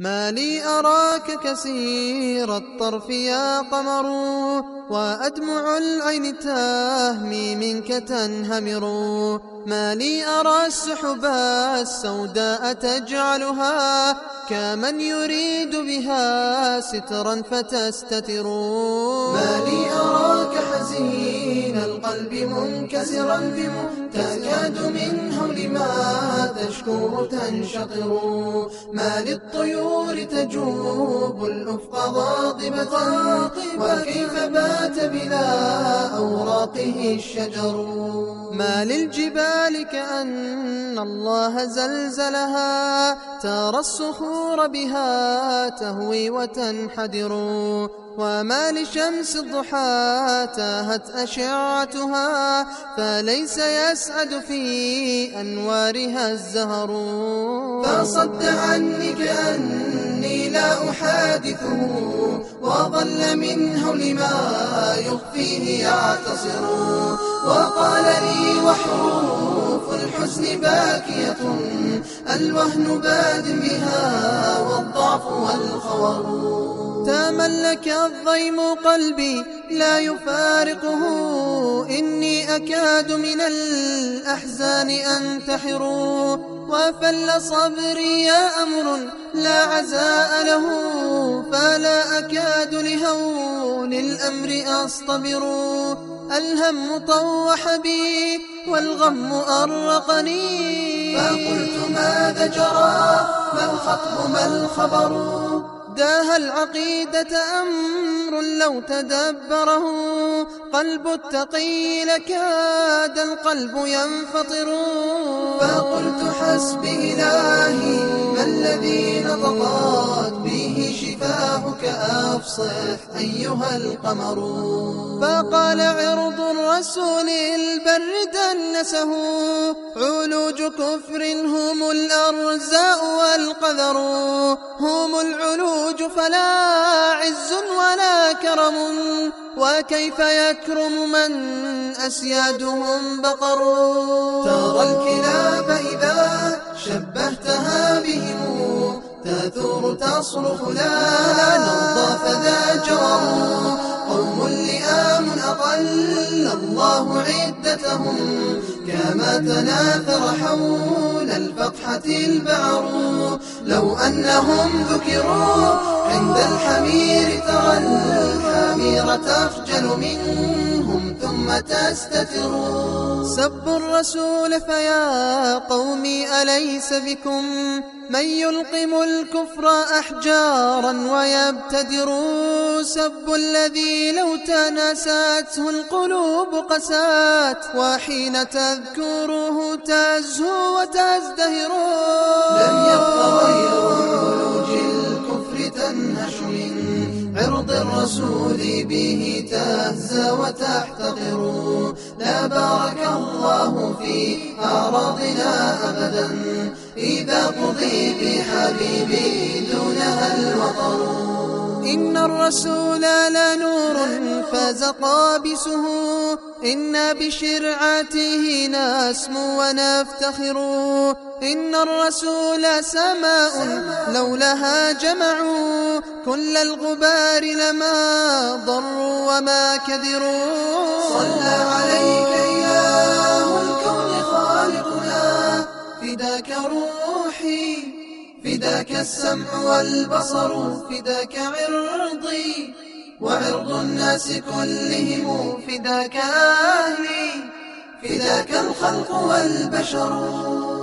ما لي أراك كثير الطرف يا قمر، وأدمع العين تهمي منك تنهمر. ما لي أرى السحب السوداء تجعلها كمن يريد بها سترا فتستتر. ما لي أراك حزين القلب منكسرا تكاد من هول ما تشكوه تنشطر. ما للطيور تجوب الأفق غاضبة، وكيف بات بلا أوراقه الشجر. ما للجبال كأن الله زلزلها، ترى الصخور بها تهوي وتنحدر. وما لشمس الضحى تاهت أشعتها، فليس يسعد في أنوارها الزهر. فصد عني كأني لا أحادثه، وظل من هول ما يخفيه يعتصر. وقال لي وحروف الحزن باكية، الوهن باد بها والضعف والخور. تملك الضيم قلبي لا يفارقه، إني أكاد من الأحزان أنتحر. وفل صبري يا أمر لا عزاء له، فلا أكاد لهول الأمر أصطبر. الهم طوح بي والغم أرقني، فقلت ماذا جرى؟ ما الخطب ما الخبر؟ داها العقيدة أمر لو تدبره قلب التقي لكاد القلب ينفطر. فقلت حسبي إلهي ما الذي نطقت به شفاهك، أفصح أيها القمر. فقال عرض الرسول البر دنسه، علوج كفر هم الأرزاء والقذر. هم العلوج فلا عز ولا كرم، وكيف يكرم من أسيادهم بقر. ترى الكلاب إذا شبهتها بهم تثور تصرخ لا نرضى فذا جور. قوم لئام أقل الله عدتهم، كما تناثر حول الفقحة البعر. لو أنهم ذكروا عند الحمير ترى الحمير تخجل منهم ثم تستتر. سبوا الرسول فيا قومي أليس بكم من يلقم الكفر أحجارا ويبتدر. سبوا الذي لو تناسته القلوب قسات، وحين تذكره تزهو وتزدهر. لم يبق غير علوج الكفر تنهش من عرض الرسول به تهزى وتحتقر. لا بارك الله في أعراضنا أبدا، إذا قضي بحبيبي دونها الوطر. إن الرسول لنور فاز قابسه، إنا بشرعته نسمو ونفتخر. إن الرسول سماء لولاها جمعوا كل الغبار لما ضروا وما كدروا. صلى عليك إله الكون خالقنا، فداك روحي فداك السمع والبصر، فداك عرضي وعرض الناس كلهم، فداك أهلي فداك الخلق والبشر.